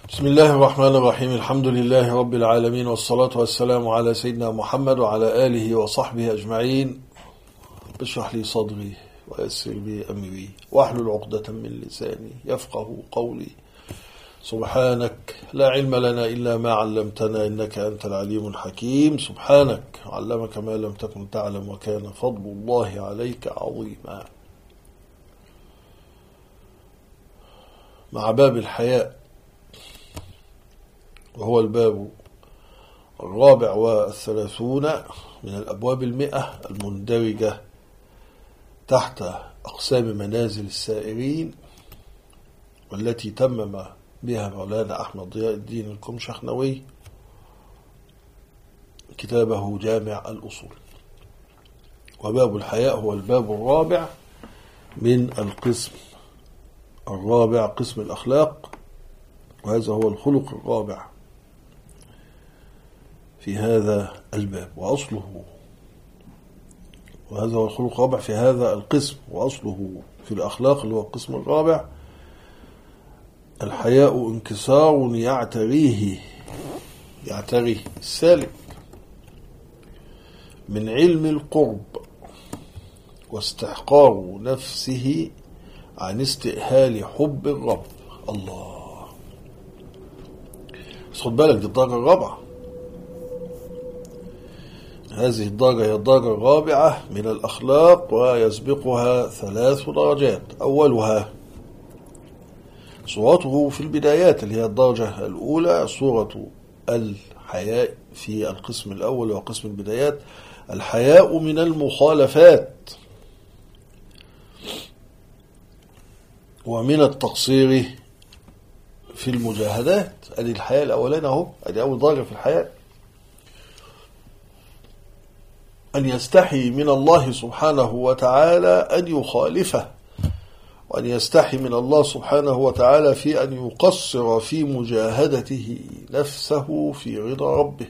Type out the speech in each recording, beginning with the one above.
بسم الله الرحمن الرحيم. الحمد لله رب العالمين، والصلاة والسلام على سيدنا محمد وعلى آله وصحبه أجمعين. اشرح لي صدري ويسر لي أمري واحلل عقدة من لساني يفقه قولي. سبحانك لا علم لنا إلا ما علمتنا إنك أنت العليم الحكيم. سبحانك علمك ما لم تكن تعلم وكان فضل الله عليك عظيما. مع باب الحياء، وهو الباب 34 من الأبواب 100 المندرجة تحت أقسام منازل السائرين، والتي تمم بها مولانا أحمد ضياء الدين الكمشخنوي كتابه جامع الأصول. وباب الحياء هو الباب الرابع من القسم الرابع، قسم الأخلاق، وهذا هو الخلق الرابع في هذا الباب وأصله، وهذا هو الخلق الرابع في هذا القسم وأصله في الأخلاق اللي هو القسم الرابع. الحياء انكسار يعتريه السالك من علم القرب، واستحقار نفسه عن استئهال حب الرب. الله، بس خد بالك، دي الدرجة الرابعة. هذه الدرجة هي الدرجة الرابعة من الأخلاق، ويسبقها 3 درجات. أولها صورته في البدايات، اللي هي الدرجة الأولى، صورة الحياء في القسم الأول وقسم البدايات. الحياء من المخالفات ومن التقصير في المجاهدات. أدي الحياء الأولاني أهو، أدي أول درجة في الحياء، أن يستحي من الله سبحانه وتعالى أن يخالفه، وأن يستحي من الله سبحانه وتعالى في أن يقصر في مجاهدته نفسه في رضا ربه،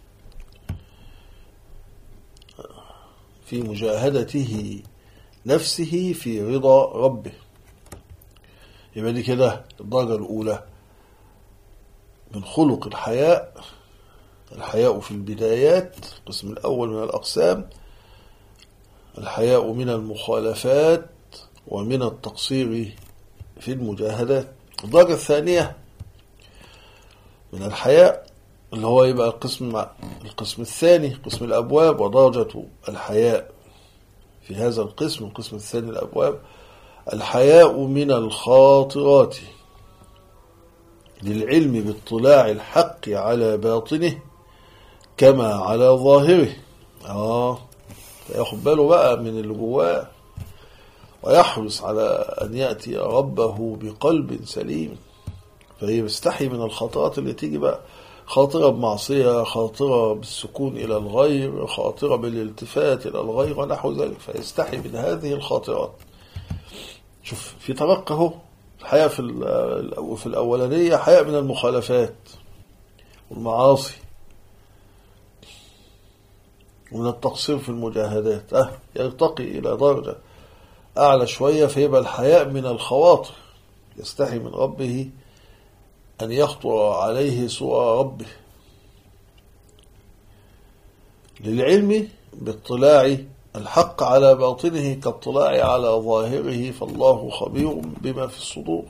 في مجاهدته نفسه في رضا ربه. يبقى دي كده الدرجة الأولى من خلق الحياء. الحياء في البدايات، القسم الأول من الأقسام. الحياء من المخالفات ومن التقصير في المجاهدات. الدرجة الثانية من الحياء اللي هو يبقى القسم الثاني، قسم الأبواب. ودرجة الحياء في هذا القسم الثاني الأبواب، الحياء من الخاطرات للعلم باطلاع الحق على باطنه كما على ظاهره. فياخد باله بقى من اللي جواه، ويحرص على أن يأتي ربه بقلب سليم. فهي مستحي من الخاطرات اللي تيجي بقى، خاطرة بمعصية، خاطرة بالسكون إلى الغير، خاطرة بالالتفات إلى الغير ونحو ذلك. فيستحي من هذه الخاطرات. شوف، في ترقى اهو. الحياء في الأولانية حياء من المخالفات والمعاصي ومن التقصير في المجاهدات. يرتقي إلى درجة أعلى شوية، فيبقى الحياء من الخواطر، يستحي من ربه أن يخطر عليه سوء ربه، للعلم باطلاع الحق على باطنه كاطلاع على ظاهره، فالله خبير بما في الصدور.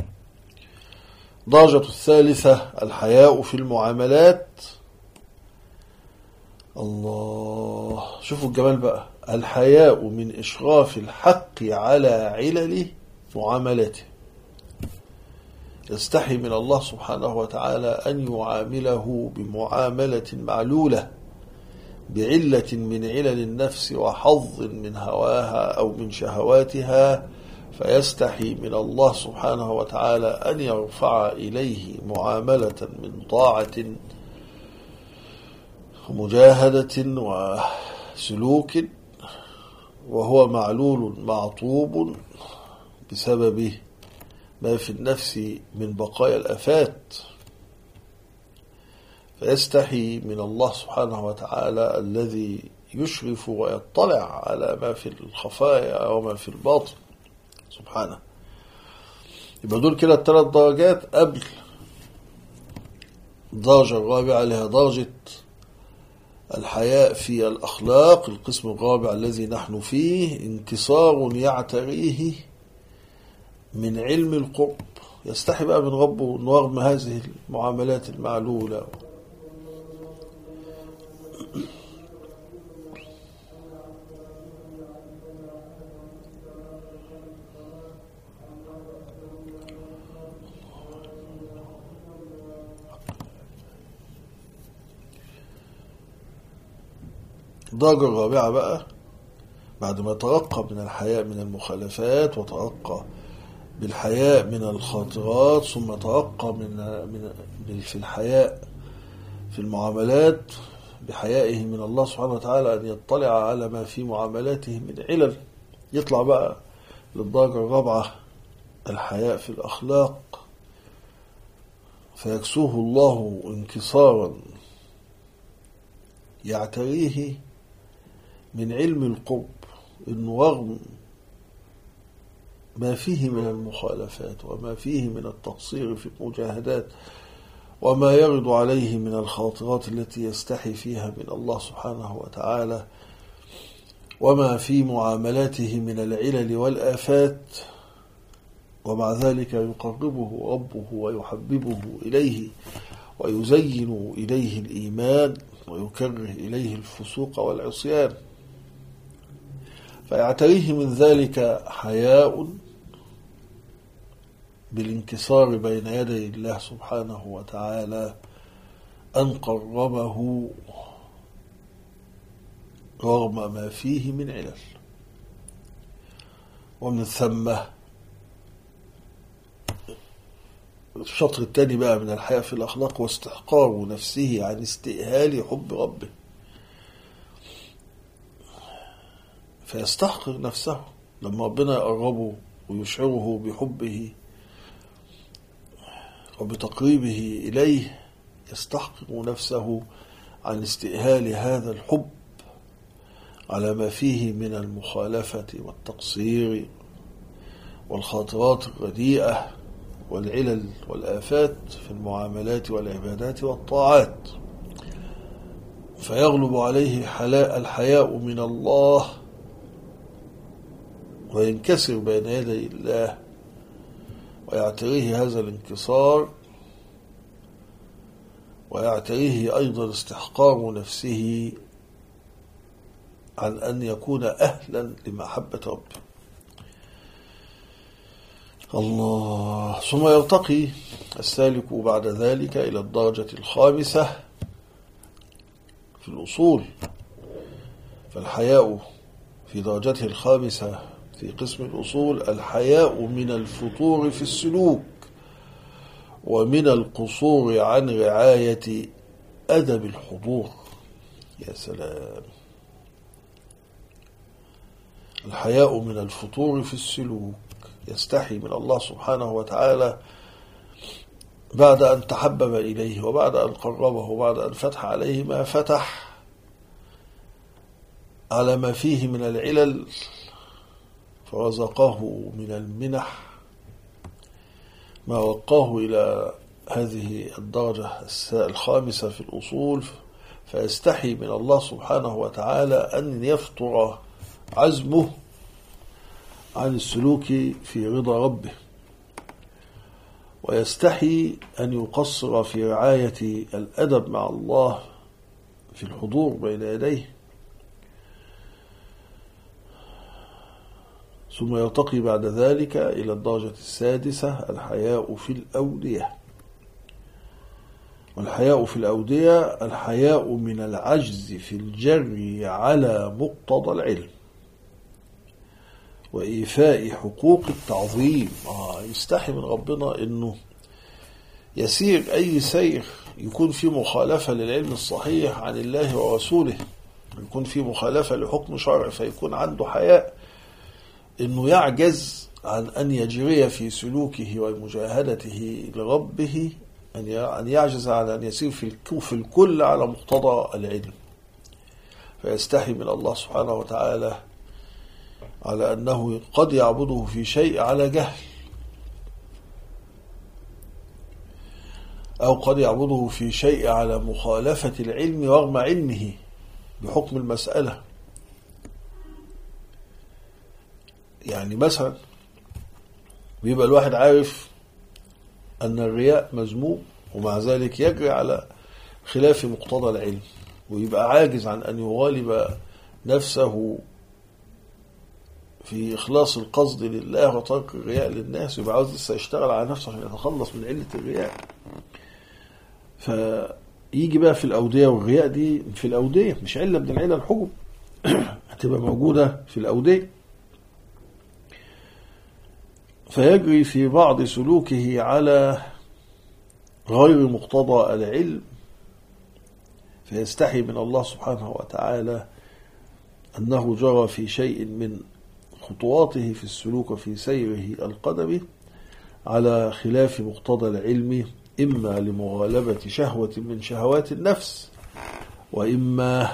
درجة الثالثة الحياء في المعاملات. الله، شوفوا الجمال بقى. الحياء من إشراف الحق على علل معاملته، يستحي من الله سبحانه وتعالى أن يعامله بمعاملة معلولة بعلة من علل النفس وحظ من هواها أو من شهواتها، فيستحي من الله سبحانه وتعالى أن يرفع إليه معاملة من طاعة ومجاهدة وسلوك، وهو معلول معطوب بسبب ما في النفس من بقايا الآفات. فيستحي من الله سبحانه وتعالى الذي يشرف ويطلع على ما في الخفايا وما في الباطن سبحانه. يبقى دول كده 3 درجات قبل الدرجة الرابعة لها درجة الحياء في الأخلاق. القسم الرابع الذي نحن فيه انكسار يعتريه من علم القرب، يستحي بقى من ربه رغم هذه المعاملات المعلولة. الدرجة الرابعة بقى بعد ما ترقى من الحياء من المخالفات وترقى بالحياء من الخاطرات، ثم ترقى في الحياء في المعاملات بحيائه من الله سبحانه وتعالى أن يطلع على ما في معاملاته من علل، يطلع بقى للدرجة الرابعة الحياء في الأخلاق، فيكسوه الله انكسارا يعتريه من علم القرب، إنه رغم ما فيه من المخالفات وما فيه من التقصير في المجاهدات وما يرد عليه من الخاطرات التي يستحي فيها من الله سبحانه وتعالى وما في معاملاته من العلل والآفات، ومع ذلك يقربه ربه ويحببه إليه ويزين إليه الإيمان ويكره إليه الفسوق والعصيان، فيعتريه من ذلك حياء بالانكسار بين يدي الله سبحانه وتعالى أن قربه رغم ما فيه من علل. ومن ثم الشطر الثاني بقى من الحياء في الأخلاق واستحقار نفسه عن استئهال حب ربه، فيستحقر نفسه لما ربنا يقربه ويشعره بحبه وبتقريبه إليه، يستحقر نفسه عن استئهال هذا الحب على ما فيه من المخالفة والتقصير والخاطرات الرديئة والعلل والآفات في المعاملات والعبادات والطاعات، فيغلب عليه الحياء من الله وينكسر بين يدي الله ويعتريه هذا الانكسار، ويعتريه أيضا استحقار نفسه عن أن يكون أهلا لمحبة ربه. الله. ثم يرتقي السالك بعد ذلك إلى الدرجة الخامسة في الأصول، فالحياء في درجته الخامسة في قسم الأصول الحياء من الفتور في السلوك ومن القصور عن رعاية أدب الحضور. يا سلام. الحياء من الفتور في السلوك، يستحي من الله سبحانه وتعالى بعد أن تحبب إليه وبعد أن قربه وبعد أن فتح عليه ما فتح على ما فيه من العلل، فرزقه من المنح ما وقاه إلى هذه الدرجة الخامسة في الأصول، فيستحي من الله سبحانه وتعالى أن يفتر عزمه عن السلوك في رضا ربه، ويستحي أن يقصر في رعاية الأدب مع الله في الحضور بين يديه. ثم يرتقي بعد ذلك إلى الدرجة السادسة الحياء في الأودية. والحياء في الأودية الحياء من العجز في الجري على مقتضى العلم وإيفاء حقوق التعظيم. يستحي من ربنا أنه يسير أي سير يكون فيه مخالفة للعلم الصحيح عن الله ورسوله، يكون فيه مخالفة لحكم شرع، فيكون عنده حياء أنه يعجز عن أن يجري في سلوكه ومجاهدته لربه، أن يعجز عن أن يسير في الكل على مقتضى العلم، فيستحي من الله سبحانه وتعالى على أنه قد يعبده في شيء على جهل، أو قد يعبده في شيء على مخالفة العلم رغم علمه بحكم المسألة. يعني مثلا بيبقى الواحد عارف أن الرياء مذموم ومع ذلك يجري على خلاف مقتضى العلم، ويبقى عاجز عن أن يغالب نفسه في إخلاص القصد لله وترك الرياء للناس، يبقى عاوز لسه يشتغل على نفسه عشان يتخلص من علة الرياء. فيجي بقى في الأودية، والرياء دي في الأودية مش علة من العلة الحكم هتبقى موجودة في الأودية، فيجري في بعض سلوكه على غير مقتضى العلم، فيستحي من الله سبحانه وتعالى أنه جرى في شيء من خطواته في السلوك وفي سيره القدمي على خلاف مقتضى العلم، إما لمغالبة شهوة من شهوات النفس، وإما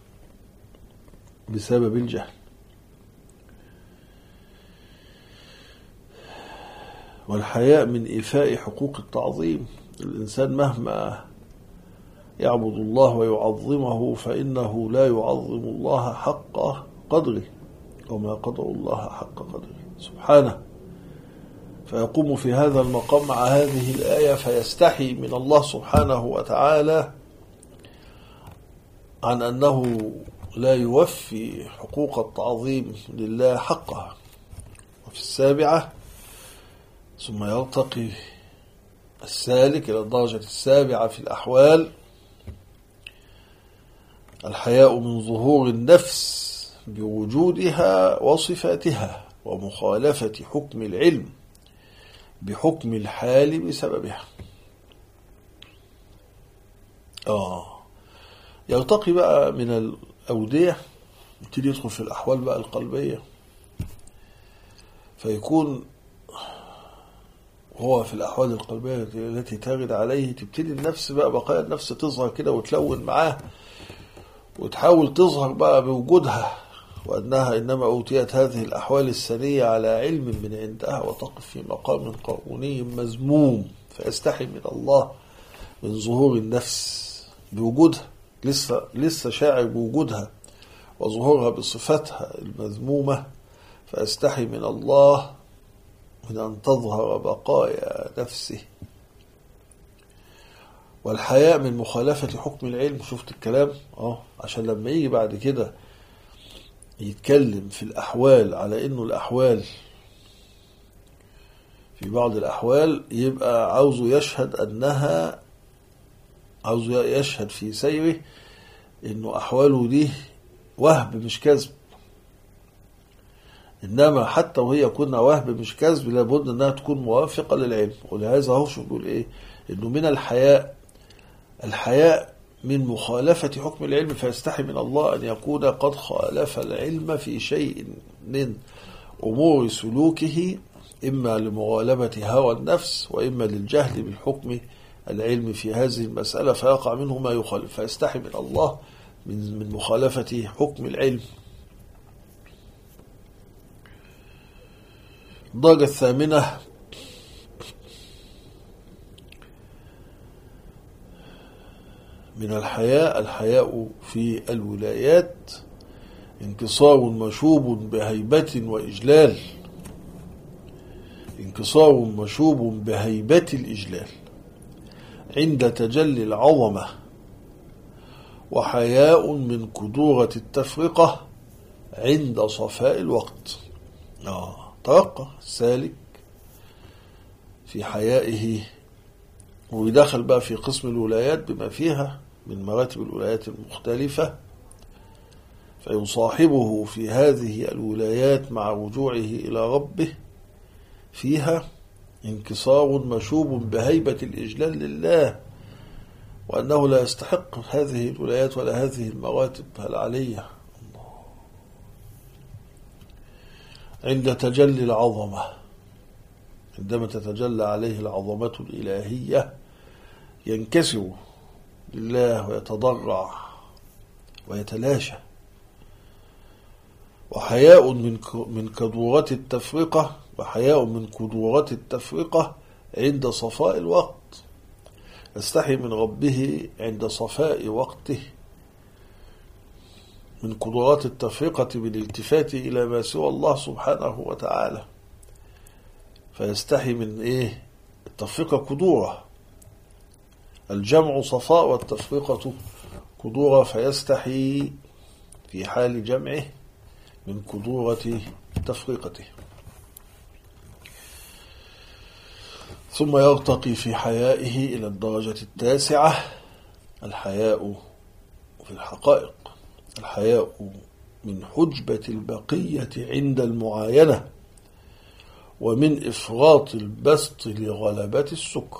بسبب الجهل. والحياء من إيفاء حقوق التعظيم. الإنسان مهما يعبد الله ويعظمه فإنه لا يعظم الله حق قدره، وما قدر الله حق قدره سبحانه. فيقوم في هذا المقام مع هذه الآية فيستحي من الله سبحانه وتعالى عن أنه لا يوفي حقوق التعظيم لله حقها. وفي السابعة ثم يرتقي السالك إلى الدرجة السابعة في الأحوال الحياء من ظهور النفس بوجودها وصفاتها ومخالفة حكم العلم بحكم الحال بسببها. يرتقي بقى من الأودية، يبتدي يدخل في الأحوال بقى القلبية، فيكون هو في الأحوال القلبية التي ترد عليه تبتدي النفس بقى بقايا النفس تظهر كده وتلون معاه وتحاول تظهر بقى بوجودها، وأنها إنما أوتيت هذه الأحوال السنية على علم من عندها، وتقف في مقام قانوني مذموم، فيستحي من الله من ظهور النفس بوجودها، لسه شاعر بوجودها وظهورها بصفتها المذمومة، فيستحي من الله من أن تظهر بقايا نفسه. والحياء من مخالفة حكم العلم. شفت الكلام؟ عشان لما يجي بعد كده يتكلم في الأحوال على إنه الأحوال في بعض الأحوال يبقى عاوزه يشهد أنها، عاوزه يشهد في سيره إنه أحواله دي وهب مش كذب، إنما حتى وهي كنا وهب مش كذب لابد أنها تكون موافقة للعلم. ولهذا هو شو بيقول إيه؟ إنه من الحياء من مخالفة حكم العلم، فيستحي من الله أن يكون قد خالف العلم في شيء من أمور سلوكه، إما لمغالبة هوى النفس وإما للجهل بالحكم العلم في هذه المسألة، فيقع منه ما يخالف، فيستحي من الله من مخالفة حكم العلم. الدرجة الثامنة من الحياء في الولايات انكسار مشوب بهيبة وإجلال، انكسار مشوب بهيبة الإجلال عند تجلي العظمة، وحياء من كدورة التفرقة عند صفاء الوقت. ترقى السالك في حيائه ويدخل بقى في قسم الولايات بما فيها من مراتب الولايات المختلفة، فيصاحبه في هذه الولايات مع رجوعه إلى ربه فيها انكسار مشوب بهيبة الإجلال لله، وأنه لا يستحق هذه الولايات ولا هذه المراتب العلية. عند تجلي العظمة، عندما تتجلى عليه العظمة الإلهية ينكسر لله ويتضرع ويتلاشى. وحياء من كدورة التفرقة، وحياء من كدورة التفرقة عند صفاء الوقت، يستحي من ربه عند صفاء وقته من قدرات التفرقة بالالتفات إلى ما سوى الله سبحانه وتعالى. فيستحي من التفرقة قدورة، الجمع صفاء والتفرقة قدورة، فيستحي في حال جمعه من قدورة تفرقته. ثم يرتقي في حيائه إلى الدرجة التاسعة، الحياء في الحقائق، الحياء من حجبة البقية عند المعاينة ومن إفراط البسط لغلبة السكر.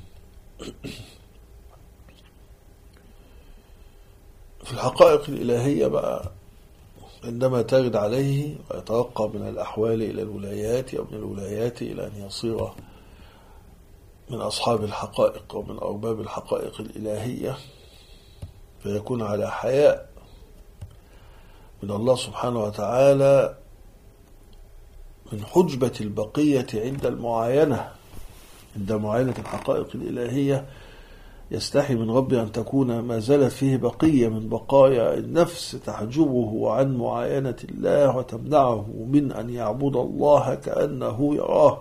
في الحقائق الإلهية بقى عندما ترد عليه ويترقى من الأحوال إلى الولايات أو من الولايات إلى أن يصير من أصحاب الحقائق ومن أرباب الحقائق الإلهية، فيكون على حياء من الله سبحانه وتعالى من حجبة البقية عند المعاينة، عند معاينة الحقائق الإلهية يستحي من ربه أن تكون ما زالت فيه بقية من بقايا النفس تحجبه عن معاينة الله وتمنعه من أن يعبد الله كأنه يراه.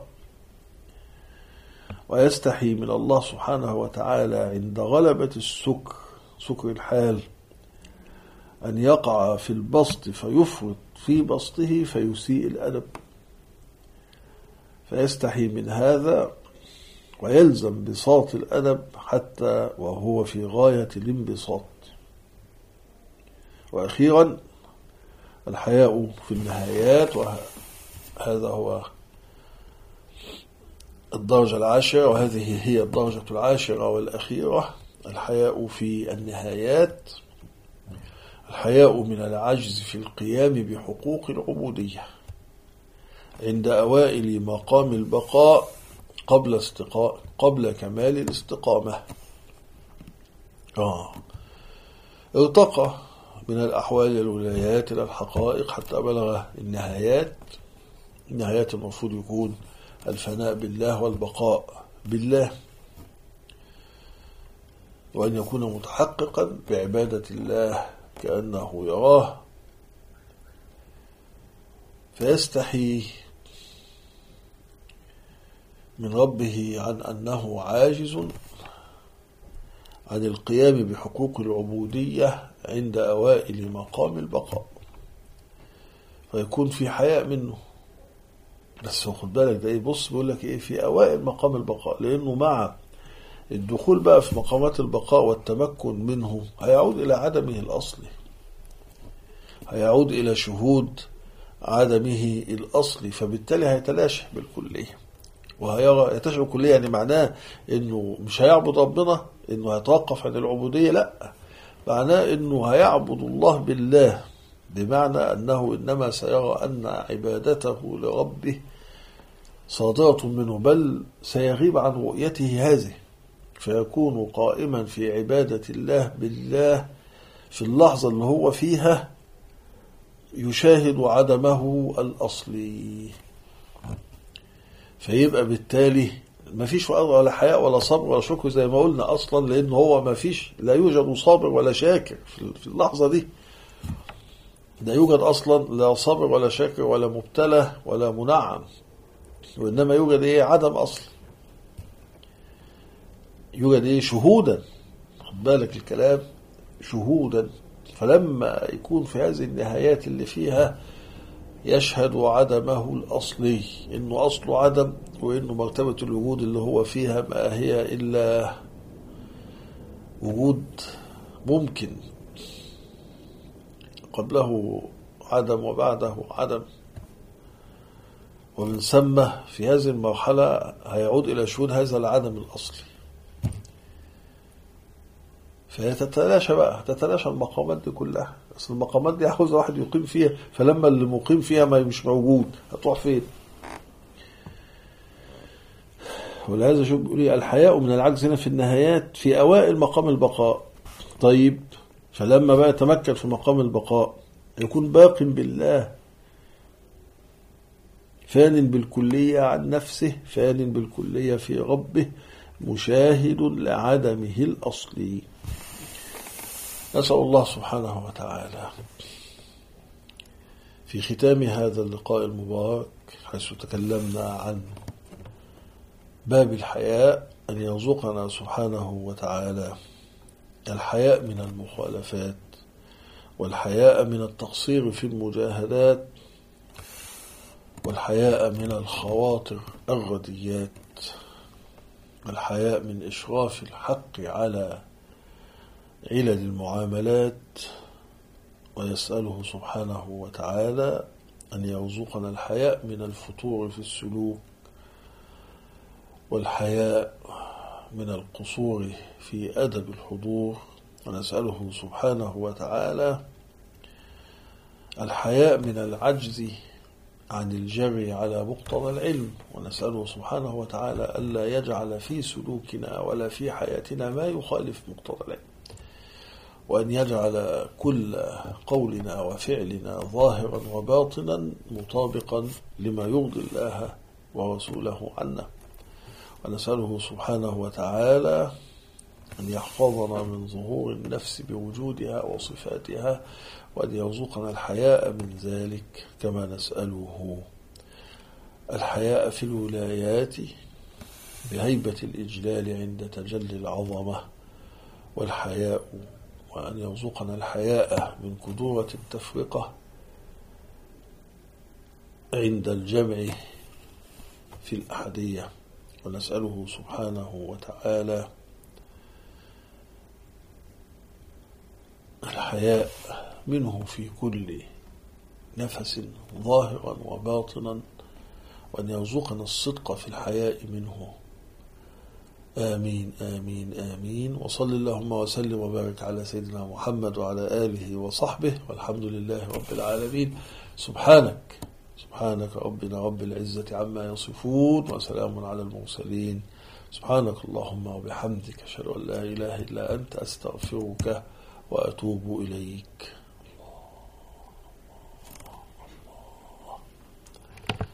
ويستحي من الله سبحانه وتعالى عند غلبة السكر، سكر الحال، أن يقع في البسط فيفرط في بسطه فيسيء الأدب، فيستحي من هذا ويلزم بساط الأدب حتى وهو في غاية الانبساط. وأخيرا الحياء في النهايات، وهذا هو الدرجة العاشرة، وهذه هي الدرجة العاشرة والأخيرة، الحياء في النهايات، الحياء من العجز في القيام بحقوق العبودية عند أوائل مقام البقاء قبل كمال الاستقامة. ارتقى من الأحوال إلى الولايات إلى الحقائق حتى بلغ النهايات. النهايات المفروض يكون الفناء بالله والبقاء بالله، وأن يكون متحققا بعبادة الله كأنه يراه، فيستحي من ربه عن أنه عاجز عن القيام بحقوق العبودية عند أوائل مقام البقاء، فيكون في حياء منه. بس خد بالك ده بص بيقول لك في أوائل مقام البقاء، لأنه مع الدخول بقى في مقامات البقاء والتمكن منه هيعود إلى عدمه الأصلي، هيعود إلى شهود عدمه الأصلي، فبالتالي هيتلاشى بالكلية وهيرى يتلاشى بالكلية. يعني معناه إنه مش هيعبد ربنا، إنه هيتوقف عن العبودية، لا، معناه إنه هيعبد الله بالله، بمعنى أنه إنما سيرى أن عبادته لربه صادرة منه، بل سيغيب عن رؤيته هذه، فيكون قائما في عبادة الله بالله في اللحظة اللي هو فيها يشاهد عدمه الأصلي. فيبقى بالتالي ما فيش ولا حياء ولا صبر ولا شكر زي ما قلنا أصلا، لأنه هو ما فيش، لا يوجد صابر ولا شاكر في اللحظة دي، لا يوجد أصلا لا صبر ولا شاكر ولا مبتلى ولا منعم، وإنما يوجد عدم أصل، يوجد شهودا، خد بالك الكلام، شهودا. فلما يكون في هذه النهايات اللي فيها يشهد عدمه الأصلي، إنه أصله عدم، وإنه مرتبة الوجود اللي هو فيها ما هي إلا وجود ممكن، قبله عدم وبعده عدم، ومن ثم في هذه المرحلة هيعود إلى شهود هذا العدم الأصلي، فتتلاشى بقى، تتلاشى المقامات دي كلها. أصل المقامات دي عاوز واحد يقيم فيها، فلما اللي مقيم فيها ما مش موجود هتروح فين؟ ولهذا شوف بيقول الحياء من العجز هنا في النهايات في أوائل مقام البقاء. طيب فلما بقى يتمكن في مقام البقاء يكون باق بالله، فان بالكلية عن نفسه، فان بالكلية في ربه، مشاهد لعدمه الأصلي. نسأل الله سبحانه وتعالى في ختام هذا اللقاء المبارك حيث تكلمنا عن باب الحياء أن يرزقنا سبحانه وتعالى الحياء من المخالفات، والحياء من التقصير في المجاهدات، والحياء من الخواطر الرديات، والحياء من إشراف الحق على علل المعاملات، ويسأله سبحانه وتعالى أن يرزقنا الحياء من الفتور في السلوك، والحياء من القصور في أدب الحضور، ونسأله سبحانه وتعالى الحياء من العجز عن الجري على مقتضى العلم، ونسأله سبحانه وتعالى ألا يجعل في سلوكنا ولا في حياتنا ما يخالف مقتضى العلم، وأن يجعل كل قولنا وفعلنا ظاهرا وباطنا مطابقا لما يرضي الله ورسوله عنا، ونسأله سبحانه وتعالى أن يحفظنا من ظهور النفس بوجودها وصفاتها، وأن يرزقنا الحياء من ذلك، كما نسأله الحياء في الولايات بهيبة الإجلال عند تجلي العظمة، والحياء وأن يرزقنا الحياء من قدورة التفرقة عند الجمع في الأحدية، ونسأله سبحانه وتعالى الحياء منه في كل نفس ظاهرا وباطنا، وأن يرزقنا الصدق في الحياء منه. آمين آمين آمين. وصل اللهم وسلم وبارك على سيدنا محمد وعلى آله وصحبه، والحمد لله رب العالمين. سبحانك ربنا رب العزة عما يصفون، وسلام على المرسلين. سبحانك اللهم وبحمدك، أشهد أن لا إله إلا أنت، أستغفرك وأتوب إليك.